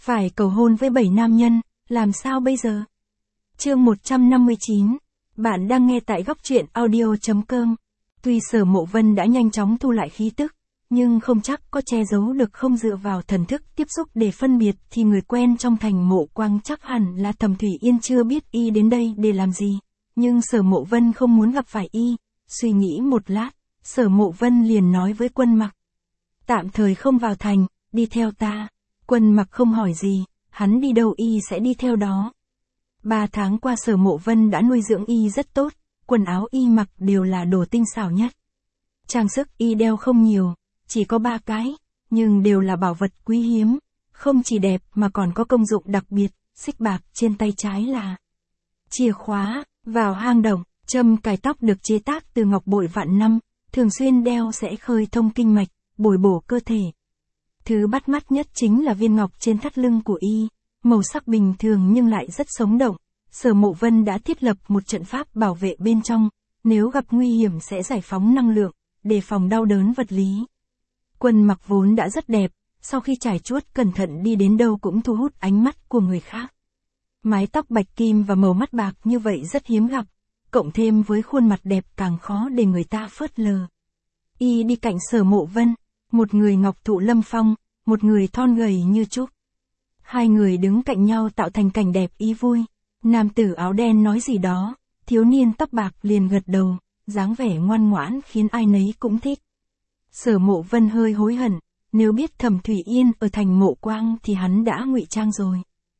Phải cầu hôn với 7 nam nhân, làm sao bây giờ? Chương 159. Bạn đang nghe tại góc truyện audio.com. Tuy Sở Mộ Vân đã nhanh chóng thu lại khí tức, nhưng không chắc có che giấu được không, dựa vào thần thức tiếp xúc để phân biệt thì người quen trong thành Mộ Quang chắc hẳn là Thẩm Thủy Yên. Chưa biết y đến đây để làm gì, nhưng Sở Mộ Vân không muốn gặp phải y. Suy nghĩ một lát, Sở Mộ Vân liền nói với Quân Mặc. Tạm thời không vào thành, đi theo ta. Quân Mặc không hỏi gì, hắn đi đâu y sẽ đi theo đó. 3 tháng qua Sở Mộ Vân đã nuôi dưỡng y rất tốt, quần áo y mặc đều là đồ tinh xảo nhất. Trang sức y đeo không nhiều, chỉ có 3 cái, nhưng đều là bảo vật quý hiếm, không chỉ đẹp mà còn có công dụng đặc biệt. Xích bạc trên tay trái là chìa khóa vào hang động, châm cài tóc được chế tác từ ngọc bội vạn năm, thường xuyên đeo sẽ khơi thông kinh mạch, bồi bổ cơ thể. Thứ bắt mắt nhất chính là viên ngọc trên thắt lưng của y, màu sắc bình thường nhưng lại rất sống động. Sở Mộ Vân đã thiết lập một trận pháp bảo vệ bên trong, nếu gặp nguy hiểm sẽ giải phóng năng lượng, đề phòng đau đớn vật lý. Quân Mặc vốn đã rất đẹp, sau khi trải chuốt cẩn thận đi đến đâu cũng thu hút ánh mắt của người khác. Mái tóc bạch kim và màu mắt bạc như vậy rất hiếm gặp, cộng thêm với khuôn mặt đẹp càng khó để người ta phớt lờ. Y đi cạnh Sở Mộ Vân, một người ngọc thụ lâm phong, một người thon gầy như trúc. Hai người đứng cạnh nhau tạo thành cảnh đẹp ý vui. Nam tử áo đen nói gì đó, thiếu niên tóc bạc liền gật đầu, dáng vẻ ngoan ngoãn khiến ai nấy cũng thích. Sở Mộ Vân hơi hối hận, nếu biết Thẩm Thủy Yên ở thành Mộ Quang thì hắn đã ngụy trang rồi.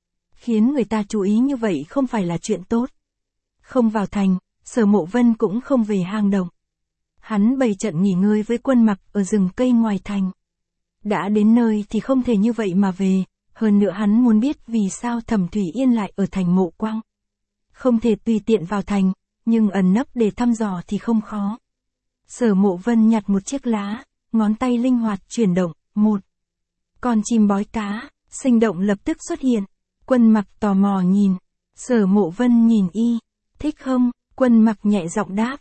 Khiến người ta chú ý như vậy không phải là chuyện tốt. Không vào thành, Sở Mộ Vân cũng không về hang động. Hắn bày trận nghỉ ngơi với Quân Mặc ở rừng cây ngoài thành. Đã đến nơi thì không thể như vậy mà về, hơn nữa hắn muốn biết vì sao Thẩm Thủy Yên lại ở thành Mộ Quang. Không thể tùy tiện vào thành, nhưng ẩn nấp để thăm dò thì không khó. Sở Mộ Vân nhặt một chiếc lá, ngón tay linh hoạt chuyển động, một con chim bói cá, sinh động lập tức xuất hiện. Quân Mặc tò mò nhìn, Sở Mộ Vân nhìn y, thích không? Quân Mặc nhẹ giọng đáp,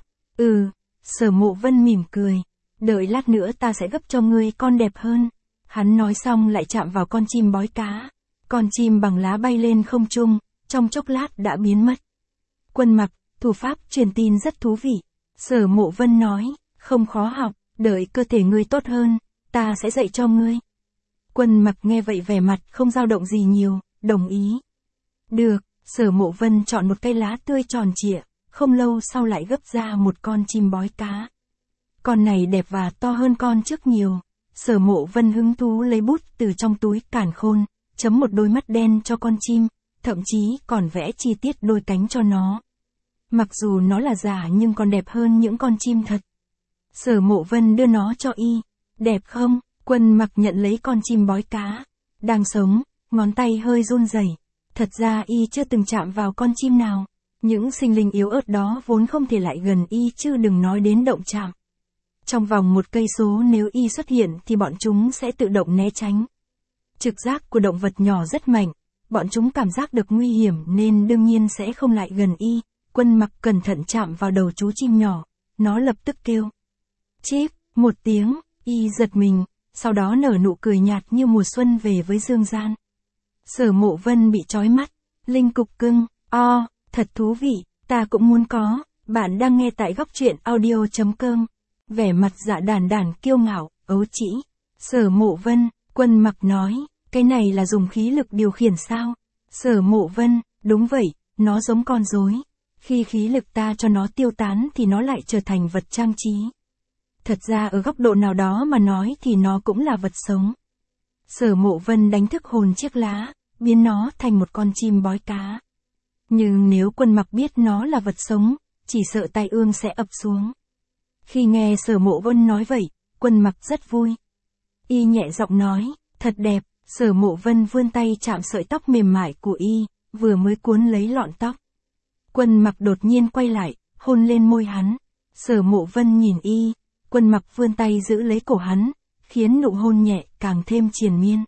Sở Mộ Vân mỉm cười, đợi lát nữa ta sẽ gấp cho ngươi con đẹp hơn. Hắn nói xong lại chạm vào con chim bói cá. Con chim bằng lá bay lên không trung, trong chốc lát đã biến mất. Quân Mặc, thủ pháp truyền tin rất thú vị. Sở Mộ Vân nói, không khó học, đợi cơ thể ngươi tốt hơn, ta sẽ dạy cho ngươi. Quân Mặc nghe vậy vẻ mặt không dao động gì nhiều, đồng ý. Được, Sở Mộ Vân chọn một cây lá tươi tròn trịa, không lâu sau lại gấp ra một con chim bói cá. Con này đẹp và to hơn con trước nhiều. Sở Mộ Vân hứng thú lấy bút từ trong túi càn khôn, chấm một đôi mắt đen cho con chim, thậm chí còn vẽ chi tiết đôi cánh cho nó. Mặc dù nó là giả nhưng còn đẹp hơn những con chim thật. Sở Mộ Vân đưa nó cho y. Đẹp không? Quân Mặc nhận lấy con chim bói cá. Đang sống, ngón tay hơi run rẩy. Thật ra y chưa từng chạm vào con chim nào. Những sinh linh yếu ớt đó vốn không thể lại gần y chứ đừng nói đến động chạm. Trong vòng 1 cây số nếu y xuất hiện thì bọn chúng sẽ tự động né tránh. Trực giác của động vật nhỏ rất mạnh, bọn chúng cảm giác được nguy hiểm nên đương nhiên sẽ không lại gần y. Quân Mặc cẩn thận chạm vào đầu chú chim nhỏ, nó lập tức kêu. Chíp, một tiếng, y giật mình, sau đó nở nụ cười nhạt như mùa xuân về với dương gian. Sở Mộ Vân bị chói mắt, linh cục cưng, thật thú vị, ta cũng muốn có. Bạn đang nghe tại góc truyện audio.com. Vẻ mặt dạ đản đản kiêu ngạo, ấu trĩ. Sở Mộ Vân, Quân Mặc nói, cái này là dùng khí lực điều khiển sao? Sở Mộ Vân, đúng vậy, nó giống con rối. Khi khí lực ta cho nó tiêu tán thì nó lại trở thành vật trang trí. Thật ra ở góc độ nào đó mà nói thì nó cũng là vật sống. Sở Mộ Vân đánh thức hồn chiếc lá, biến nó thành một con chim bói cá. Nhưng nếu Quân Mặc biết nó là vật sống, chỉ sợ tai ương sẽ ập xuống. Khi nghe Sở Mộ Vân nói vậy, Quân Mặc rất vui. Y nhẹ giọng nói, thật đẹp. Sở Mộ Vân vươn tay chạm sợi tóc mềm mại của y, vừa mới cuốn lấy lọn tóc. Quân Mặc đột nhiên quay lại, hôn lên môi hắn. Sở Mộ Vân nhìn y, Quân Mặc vươn tay giữ lấy cổ hắn, khiến nụ hôn nhẹ càng thêm triền miên.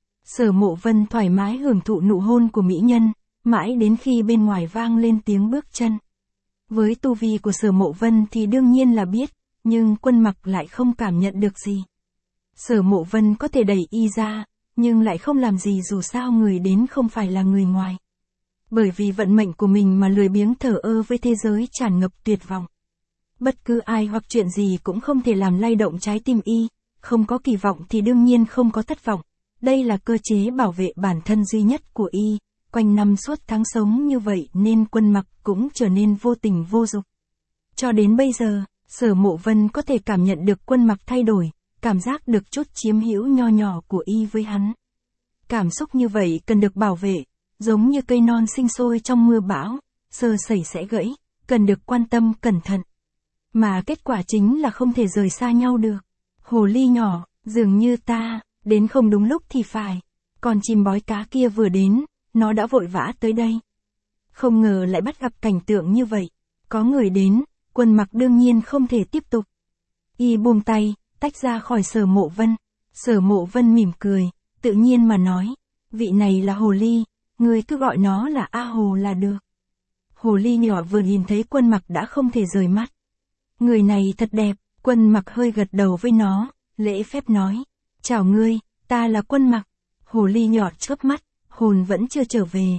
Sở Mộ Vân thoải mái hưởng thụ nụ hôn của mỹ nhân, mãi đến khi bên ngoài vang lên tiếng bước chân. Với tu vi của Sở Mộ Vân thì đương nhiên là biết, nhưng Quân Mặc lại không cảm nhận được gì. Sở Mộ Vân có thể đẩy y ra, nhưng lại không làm gì dù sao người đến không phải là người ngoài. Bởi vì vận mệnh của mình mà lười biếng thờ ơ với thế giới tràn ngập tuyệt vọng. Bất cứ ai hoặc chuyện gì cũng không thể làm lay động trái tim y, không có kỳ vọng thì đương nhiên không có thất vọng. Đây là cơ chế bảo vệ bản thân duy nhất của y, quanh năm suốt tháng sống như vậy nên Quân Mặc cũng trở nên vô tình vô dục. Cho đến bây giờ, Sở Mộ Vân có thể cảm nhận được Quân Mặc thay đổi, cảm giác được chút chiếm hữu nho nhỏ của y với hắn. Cảm xúc như vậy cần được bảo vệ, giống như cây non sinh sôi trong mưa bão, sơ sẩy sẽ gãy, cần được quan tâm cẩn thận. Mà kết quả chính là không thể rời xa nhau được. Hồ ly nhỏ, dường như ta, đến không đúng lúc thì phải. Còn chim bói cá kia vừa đến, nó đã vội vã tới đây. Không ngờ lại bắt gặp cảnh tượng như vậy. Có người đến, Quân Mặc đương nhiên không thể tiếp tục. Y buông tay, tách ra khỏi Sở Mộ Vân. Sở Mộ Vân mỉm cười, tự nhiên mà nói, vị này là hồ ly, ngươi cứ gọi nó là A Hồ là được. Hồ ly nhỏ vừa nhìn thấy Quân Mặc đã không thể rời mắt. Người này thật đẹp, Quân Mặc hơi gật đầu với nó, lễ phép nói, chào ngươi, ta là Quân Mặc. Hồ ly nhỏ chớp mắt, hồn vẫn chưa trở về.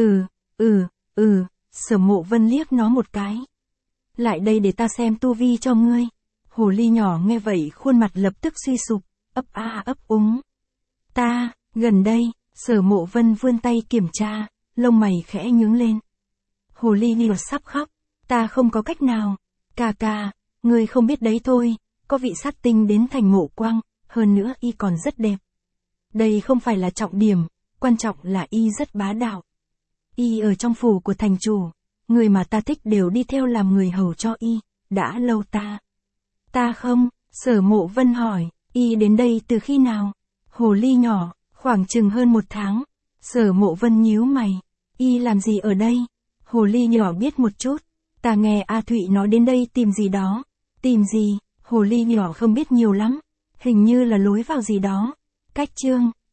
Sở Mộ Vân liếc nó một cái. Lại đây để ta xem tu vi cho ngươi. Hồ ly nhỏ nghe vậy khuôn mặt lập tức suy sụp, ấp a ấp úng. Ta, gần đây, Sở Mộ Vân vươn tay kiểm tra, lông mày khẽ nhướng lên. Hồ ly nhỏ sắp khóc, ta không có cách nào. Ca, ngươi không biết đấy thôi, có vị sát tinh đến thành Mộ Quang, hơn nữa y còn rất đẹp. Đây không phải là trọng điểm, quan trọng là y rất bá đạo. Y ở trong phủ của thành chủ, người mà ta thích đều đi theo làm người hầu cho y, đã lâu ta. Ta không, Sở Mộ Vân hỏi, y đến đây từ khi nào? Hồ ly nhỏ, khoảng chừng hơn 1 tháng. Sở Mộ Vân nhíu mày, y làm gì ở đây? Hồ ly nhỏ biết một chút, ta nghe A Thụy nói đến đây tìm gì đó. Tìm gì? Hồ ly nhỏ không biết nhiều lắm, hình như là lối vào gì đó. Cách chương